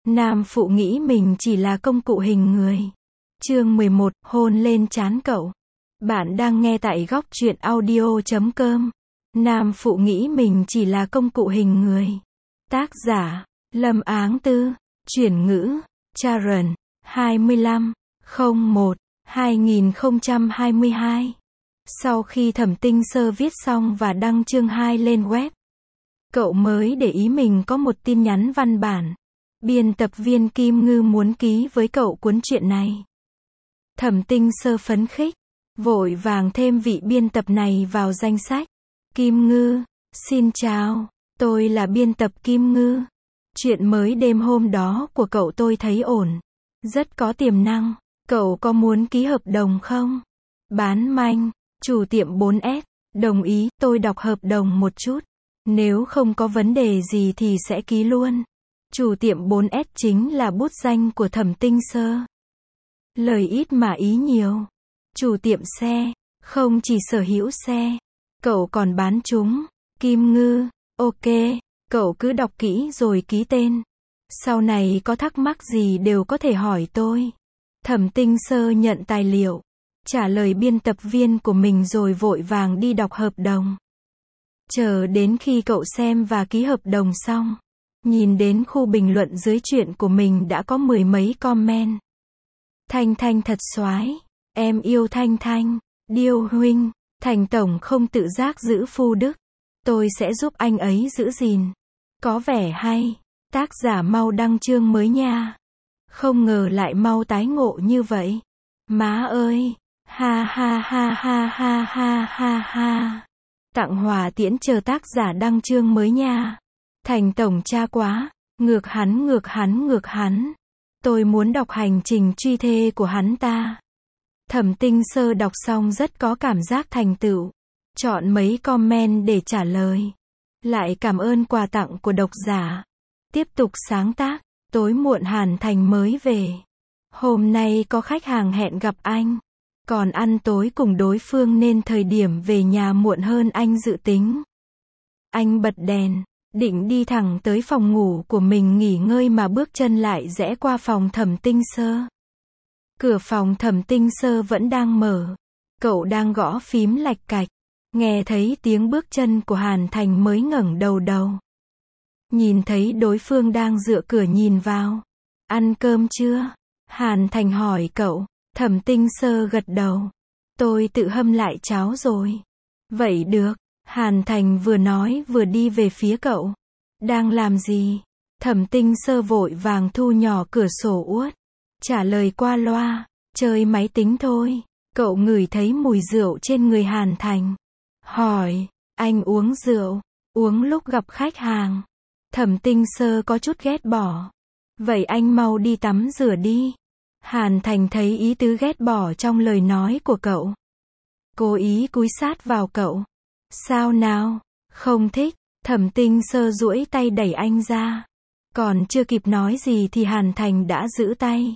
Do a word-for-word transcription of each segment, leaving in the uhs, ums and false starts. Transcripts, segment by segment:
Nam phụ nghĩ mình chỉ là công cụ hình người. Chương mười một, hôn lên trán cậu. Bạn đang nghe tại góc truyện audio chấm com. Nam phụ nghĩ mình chỉ là công cụ hình người. Tác giả, Lâm Áng Tư. Chuyển ngữ, Sharon. hai mươi lăm, không một, hai nghìn không trăm hai mươi hai. Sau khi Thẩm Tinh Sơ viết xong và đăng chương hai lên web, cậu mới để ý mình có một tin nhắn văn bản. Biên tập viên Kim Ngư muốn ký với cậu cuốn truyện này. Thẩm Tinh Sơ phấn khích, vội vàng thêm vị biên tập này vào danh sách. Kim Ngư, xin chào, tôi là biên tập Kim Ngư. Chuyện mới đêm hôm đó của cậu tôi thấy ổn, rất có tiềm năng. Cậu có muốn ký hợp đồng không? Bán manh, chủ tiệm bốn S, đồng ý, tôi đọc hợp đồng một chút. Nếu không có vấn đề gì thì sẽ ký luôn. Chủ tiệm bốn S chính là bút danh của Thẩm Tinh Sơ. Lời ít mà ý nhiều. Chủ tiệm xe, không chỉ sở hữu xe, cậu còn bán chúng. Kim Ngư, ok, cậu cứ đọc kỹ rồi ký tên. Sau này có thắc mắc gì đều có thể hỏi tôi. Thẩm Tinh Sơ nhận tài liệu, trả lời biên tập viên của mình rồi vội vàng đi đọc hợp đồng. Chờ đến khi cậu xem và ký hợp đồng xong, nhìn đến khu bình luận dưới chuyện của mình đã có mười mấy comment. Thanh Thanh thật soái, em yêu Thanh Thanh. Điêu huynh, Thành tổng không tự giác giữ phu đức, tôi sẽ giúp anh ấy giữ gìn. Có vẻ hay, tác giả mau đăng chương mới nha. Không ngờ lại mau tái ngộ như vậy. Má ơi, ha ha ha ha ha ha ha ha. Tặng hòa tiễn chờ tác giả đăng chương mới nha. Thành tổng cha quá, ngược hắn ngược hắn ngược hắn. Tôi muốn đọc hành trình truy thê của hắn ta. Thẩm Tinh Sơ đọc xong rất có cảm giác thành tựu. Chọn mấy comment để trả lời. Lại cảm ơn quà tặng của độc giả. Tiếp tục sáng tác. Tối muộn Hàn Thành mới về. Hôm nay có khách hàng hẹn gặp anh. Còn ăn tối cùng đối phương nên thời điểm về nhà muộn hơn anh dự tính. Anh bật đèn, định đi thẳng tới phòng ngủ của mình nghỉ ngơi mà bước chân lại rẽ qua phòng Thẩm Tinh Sơ. Cửa phòng Thẩm Tinh Sơ vẫn đang mở. Cậu đang gõ phím lạch cạch. Nghe thấy tiếng bước chân của Hàn Thành mới ngẩng đầu đầu. Nhìn thấy đối phương đang dựa cửa nhìn vào. Ăn cơm chưa? Hàn Thành hỏi cậu. Thẩm Tinh Sơ gật đầu. Tôi tự hâm lại cháo rồi. Vậy được. Hàn Thành vừa nói vừa đi về phía cậu. Đang làm gì? Thẩm Tinh Sơ vội vàng thu nhỏ cửa sổ uất. Trả lời qua loa. Chơi máy tính thôi. Cậu ngửi thấy mùi rượu trên người Hàn Thành. Hỏi. Anh uống rượu? Uống lúc gặp khách hàng. Thẩm Tinh Sơ có chút ghét bỏ. Vậy anh mau đi tắm rửa đi. Hàn Thành thấy ý tứ ghét bỏ trong lời nói của cậu. Cố ý cúi sát vào cậu. Sao nào? Không thích. Thẩm Tinh Sơ duỗi tay đẩy anh ra. Còn chưa kịp nói gì thì Hàn Thành đã giữ tay.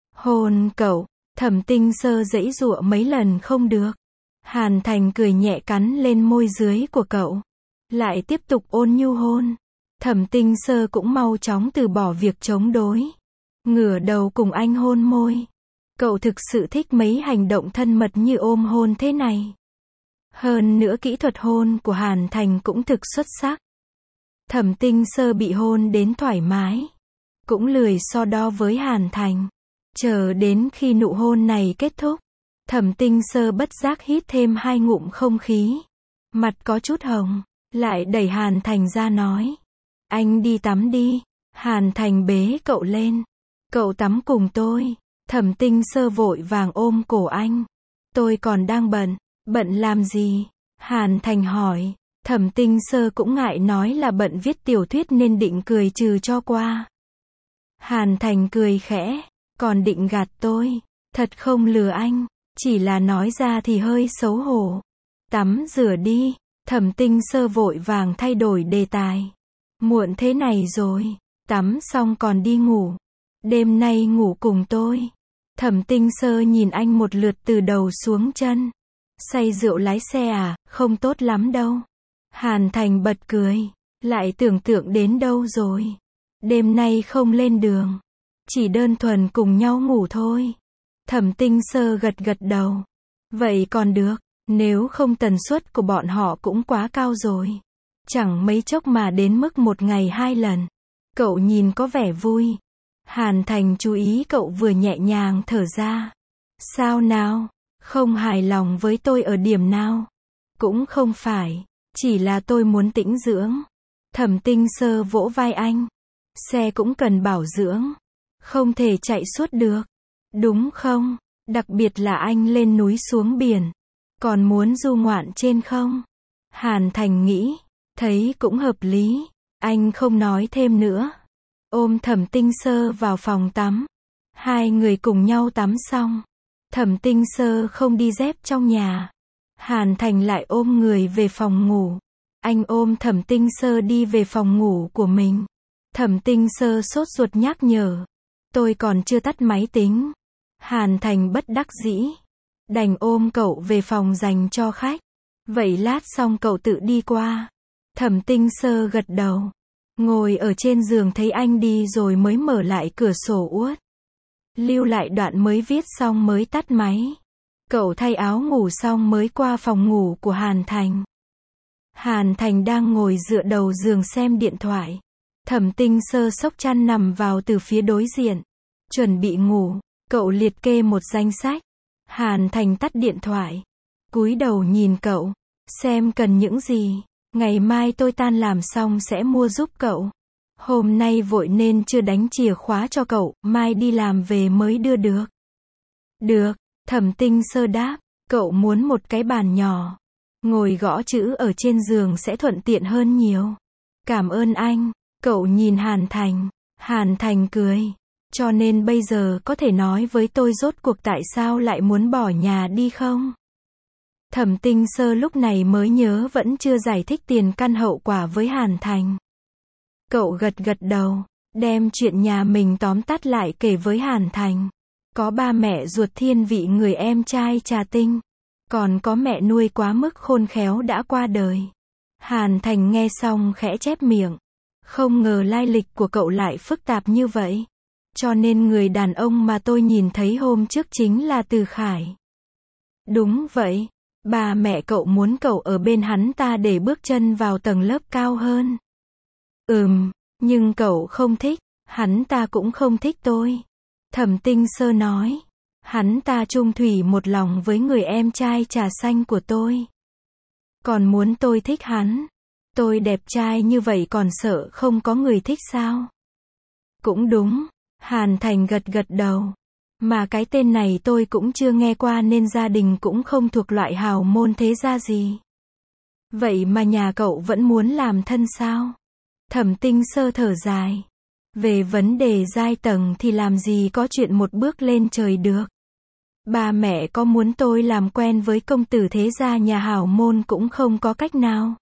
Hôn cậu. Thẩm Tinh Sơ giãy giụa mấy lần không được. Hàn Thành cười nhẹ cắn lên môi dưới của cậu. Lại tiếp tục ôn nhu hôn. Thẩm Tinh Sơ cũng mau chóng từ bỏ việc chống đối. Ngửa đầu cùng anh hôn môi. Cậu thực sự thích mấy hành động thân mật như ôm hôn thế này. Hơn nữa kỹ thuật hôn của Hàn Thành cũng thực xuất sắc. Thẩm Tinh Sơ bị hôn đến thoải mái. Cũng lười so đo với Hàn Thành. Chờ đến khi nụ hôn này kết thúc. Thẩm Tinh Sơ bất giác hít thêm hai ngụm không khí. Mặt có chút hồng. Lại đẩy Hàn Thành ra nói. Anh đi tắm đi. Hàn Thành bế cậu lên. Cậu tắm cùng tôi. Thẩm Tinh Sơ vội vàng ôm cổ anh. Tôi còn đang bận. Bận làm gì? Hàn Thành hỏi. Thẩm Tinh Sơ cũng ngại nói là bận viết tiểu thuyết nên định cười trừ cho qua. Hàn Thành cười khẽ. Còn định gạt tôi. Thật không lừa anh. Chỉ là nói ra thì hơi xấu hổ. Tắm rửa đi. Thẩm Tinh Sơ vội vàng thay đổi đề tài. Muộn thế này rồi. Tắm xong còn đi ngủ. Đêm nay ngủ cùng tôi. Thẩm Tinh Sơ nhìn anh một lượt từ đầu xuống chân. Say rượu lái xe à, không tốt lắm đâu. Hàn Thành bật cười. Lại tưởng tượng đến đâu rồi. Đêm nay không lên đường. Chỉ đơn thuần cùng nhau ngủ thôi. Thẩm Tinh Sơ gật gật đầu. Vậy còn được, nếu không tần suất của bọn họ cũng quá cao rồi. Chẳng mấy chốc mà đến mức một ngày hai lần. Cậu nhìn có vẻ vui. Hàn Thành chú ý cậu vừa nhẹ nhàng thở ra. Sao nào? Không hài lòng với tôi ở điểm nào? Cũng không phải. Chỉ là tôi muốn tĩnh dưỡng. Thẩm Tinh Sơ vỗ vai anh. Xe cũng cần bảo dưỡng. Không thể chạy suốt được. Đúng không? Đặc biệt là anh lên núi xuống biển. Còn muốn du ngoạn trên không? Hàn Thành nghĩ. Thấy cũng hợp lý. Anh không nói thêm nữa. Ôm Thẩm Tinh Sơ vào phòng tắm. Hai người cùng nhau tắm xong. Thẩm Tinh Sơ không đi dép trong nhà. Hàn Thành lại ôm người về phòng ngủ. Anh ôm Thẩm Tinh Sơ đi về phòng ngủ của mình. Thẩm Tinh Sơ sốt ruột nhắc nhở. Tôi còn chưa tắt máy tính. Hàn Thành bất đắc dĩ. Đành ôm cậu về phòng dành cho khách. Vậy lát xong cậu tự đi qua. Thẩm Tinh Sơ gật đầu. Ngồi ở trên giường thấy anh đi rồi mới mở lại cửa sổ uất. Lưu lại đoạn mới viết xong mới tắt máy. Cậu thay áo ngủ xong mới qua phòng ngủ của Hàn Thành. Hàn Thành đang ngồi dựa đầu giường xem điện thoại. Thẩm Tinh Sơ xốc chăn nằm vào từ phía đối diện. Chuẩn bị ngủ, cậu liệt kê một danh sách. Hàn Thành tắt điện thoại. Cúi đầu nhìn cậu. Xem cần những gì. Ngày mai tôi tan làm xong sẽ mua giúp cậu. Hôm nay vội nên chưa đánh chìa khóa cho cậu, mai đi làm về mới đưa được. Được, Thẩm Tinh Sơ đáp, cậu muốn một cái bàn nhỏ. Ngồi gõ chữ ở trên giường sẽ thuận tiện hơn nhiều. Cảm ơn anh, cậu nhìn Hàn Thành. Hàn Thành cười. Cho nên bây giờ có thể nói với tôi rốt cuộc tại sao lại muốn bỏ nhà đi không? Thẩm Tinh Sơ lúc này mới nhớ vẫn chưa giải thích tiền căn hậu quả với Hàn Thành. Cậu gật gật đầu, đem chuyện nhà mình tóm tắt lại kể với Hàn Thành. Có ba mẹ ruột thiên vị người em trai Trà Tinh. Còn có mẹ nuôi quá mức khôn khéo đã qua đời. Hàn Thành nghe xong khẽ chép miệng. Không ngờ lai lịch của cậu lại phức tạp như vậy. Cho nên người đàn ông mà tôi nhìn thấy hôm trước chính là Từ Khải. Đúng vậy. Bà mẹ cậu muốn cậu ở bên hắn ta để bước chân vào tầng lớp cao hơn. Ừm, nhưng cậu không thích, hắn ta cũng không thích tôi. Thẩm Tinh Sơ nói. Hắn ta chung thủy một lòng với người em trai trà xanh của tôi. Còn muốn tôi thích hắn. Tôi đẹp trai như vậy còn sợ không có người thích sao? Cũng đúng. Hàn Thành gật gật đầu. Mà cái tên này tôi cũng chưa nghe qua nên gia đình cũng không thuộc loại hào môn thế gia gì. Vậy mà nhà cậu vẫn muốn làm thân sao? Thẩm Tinh Sơ thở dài. Về vấn đề giai tầng thì làm gì có chuyện một bước lên trời được. Ba mẹ có muốn tôi làm quen với công tử thế gia nhà hào môn cũng không có cách nào.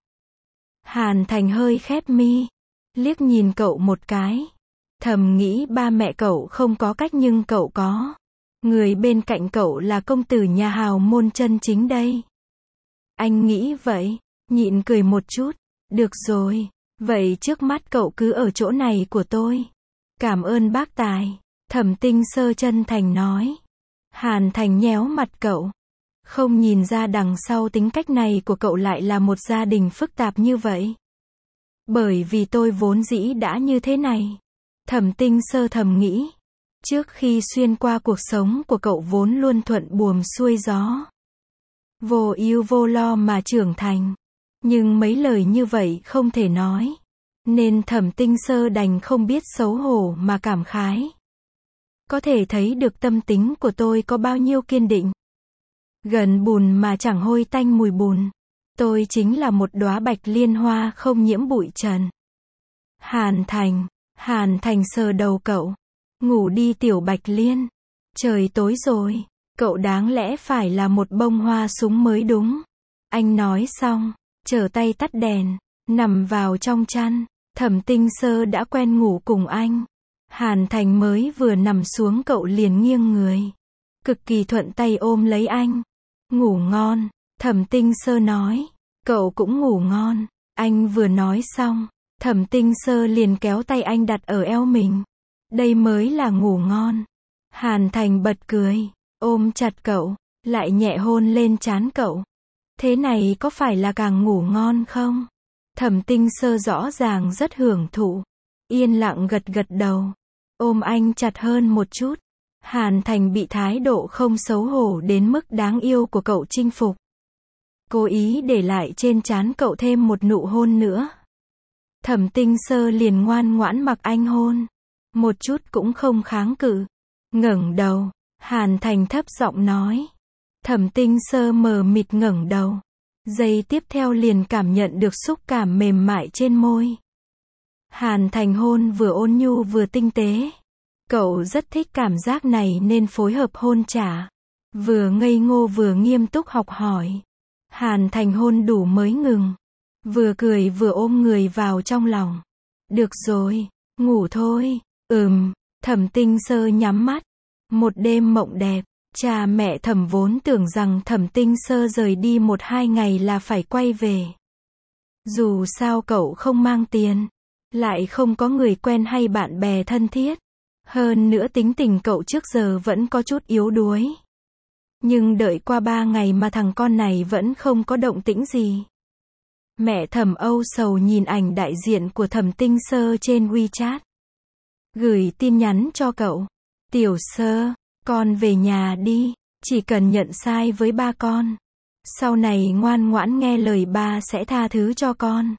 Hàn Thành hơi khép mi. Liếc nhìn cậu một cái. Thầm nghĩ ba mẹ cậu không có cách nhưng cậu có. Người bên cạnh cậu là công tử nhà hào môn chân chính đây. Anh nghĩ vậy. Nhịn cười một chút. Được rồi. Vậy trước mắt cậu cứ ở chỗ này của tôi. Cảm ơn bác Tài. Thẩm Tinh Sơ chân thành nói. Hàn Thành nhéo mặt cậu. Không nhìn ra đằng sau tính cách này của cậu lại là một gia đình phức tạp như vậy. Bởi vì tôi vốn dĩ đã như thế này. Thẩm Tinh Sơ thầm nghĩ. Trước khi xuyên qua cuộc sống của cậu vốn luôn thuận buồm xuôi gió. Vô ưu vô lo mà trưởng thành. Nhưng mấy lời như vậy không thể nói. Nên Thẩm Tinh Sơ đành không biết xấu hổ mà cảm khái. Có thể thấy được tâm tính của tôi có bao nhiêu kiên định. Gần bùn mà chẳng hôi tanh mùi bùn. Tôi chính là một đóa bạch liên hoa không nhiễm bụi trần. Hàn Thành. Hàn Thành sờ đầu cậu. Ngủ đi tiểu bạch liên. Trời tối rồi. Cậu đáng lẽ phải là một bông hoa súng mới đúng. Anh nói xong. Trở tay tắt đèn. Nằm vào trong chăn. Thẩm Tinh Sơ đã quen ngủ cùng anh. Hàn Thành mới vừa nằm xuống cậu liền nghiêng người. Cực kỳ thuận tay ôm lấy anh. Ngủ ngon. Thẩm Tinh Sơ nói. Cậu cũng ngủ ngon. Anh vừa nói xong. Thẩm Tinh Sơ liền kéo tay anh đặt ở eo mình. Đây mới là ngủ ngon. Hàn Thành bật cười, ôm chặt cậu, lại nhẹ hôn lên trán cậu. Thế này có phải là càng ngủ ngon không? Thẩm Tinh Sơ rõ ràng rất hưởng thụ. Yên lặng gật gật đầu. Ôm anh chặt hơn một chút. Hàn Thành bị thái độ không xấu hổ đến mức đáng yêu của cậu chinh phục. Cố ý để lại trên trán cậu thêm một nụ hôn nữa. Thẩm Tinh Sơ liền ngoan ngoãn mặc anh hôn. Một chút cũng không kháng cự. Ngẩng đầu, Hàn Thành thấp giọng nói. Thẩm Tinh Sơ mờ mịt ngẩng đầu. Giây tiếp theo liền cảm nhận được xúc cảm mềm mại trên môi. Hàn Thành hôn vừa ôn nhu vừa tinh tế. Cậu rất thích cảm giác này nên phối hợp hôn trả. Vừa ngây ngô vừa nghiêm túc học hỏi. Hàn Thành hôn đủ mới ngừng. Vừa cười vừa ôm người vào trong lòng. Được rồi, ngủ thôi. Ừm, Thẩm Tinh Sơ nhắm mắt. Một đêm mộng đẹp. Cha mẹ Thẩm vốn tưởng rằng Thẩm Tinh Sơ rời đi một hai ngày là phải quay về. Dù sao cậu không mang tiền. Lại không có người quen hay bạn bè thân thiết. Hơn nữa tính tình cậu trước giờ vẫn có chút yếu đuối. Nhưng đợi qua ba ngày mà thằng con này vẫn không có động tĩnh gì. Mẹ Thẩm âu sầu nhìn ảnh đại diện của Thẩm Tinh Sơ trên WeChat. Gửi tin nhắn cho cậu. Tiểu Sơ, con về nhà đi. Chỉ cần nhận sai với ba con. Sau này ngoan ngoãn nghe lời ba sẽ tha thứ cho con.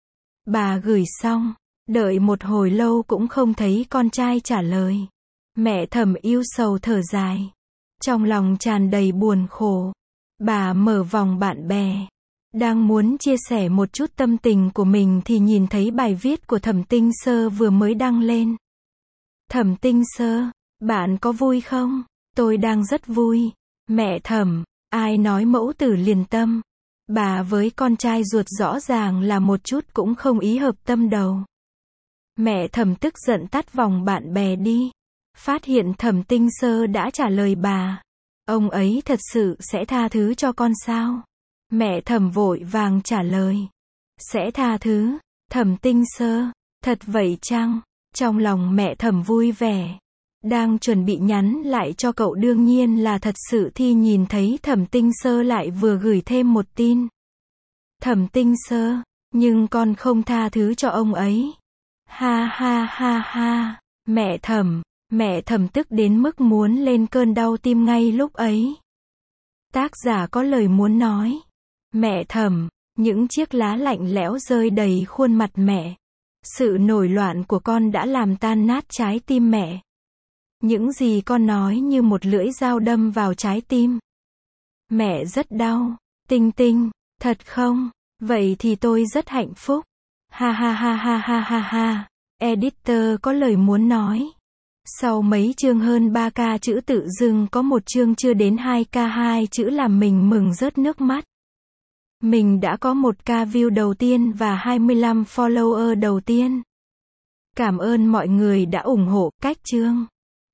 Bà gửi xong. Đợi một hồi lâu cũng không thấy con trai trả lời. Mẹ Thẩm yêu sầu thở dài. Trong lòng tràn đầy buồn khổ. Bà mở vòng bạn bè. Đang muốn chia sẻ một chút tâm tình của mình thì nhìn thấy bài viết của Thẩm Tinh Sơ vừa mới đăng lên. Thẩm Tinh Sơ, bạn có vui không? Tôi đang rất vui. Mẹ Thẩm, ai nói mẫu tử liền tâm. Bà với con trai ruột rõ ràng là một chút cũng không ý hợp tâm đầu. Mẹ Thẩm tức giận tắt vòng bạn bè đi. Phát hiện Thẩm Tinh Sơ đã trả lời bà. Ông ấy thật sự sẽ tha thứ cho con sao? Mẹ Thẩm vội vàng trả lời. Sẽ tha thứ. Thẩm Tinh Sơ, thật vậy chăng? Trong lòng mẹ Thẩm vui vẻ. Đang chuẩn bị nhắn lại cho cậu đương nhiên là thật sự thì nhìn thấy Thẩm Tinh Sơ lại vừa gửi thêm một tin. Thẩm Tinh Sơ, nhưng con không tha thứ cho ông ấy. Ha ha ha ha, mẹ Thẩm, mẹ Thẩm tức đến mức muốn lên cơn đau tim ngay lúc ấy. Tác giả có lời muốn nói. Mẹ Thẩm, những chiếc lá lạnh lẽo rơi đầy khuôn mặt mẹ. Sự nổi loạn của con đã làm tan nát trái tim mẹ. Những gì con nói như một lưỡi dao đâm vào trái tim. Mẹ rất đau. Tinh Tinh, thật không? Vậy thì tôi rất hạnh phúc. Ha ha ha ha ha ha ha. Editor có lời muốn nói. Sau mấy chương hơn ba k chữ tự dưng có một chương chưa đến hai k hai chữ làm mình mừng rớt nước mắt. Mình đã có một k view đầu tiên và hai mươi lăm follower đầu tiên. Cảm ơn mọi người đã ủng hộ cách chương.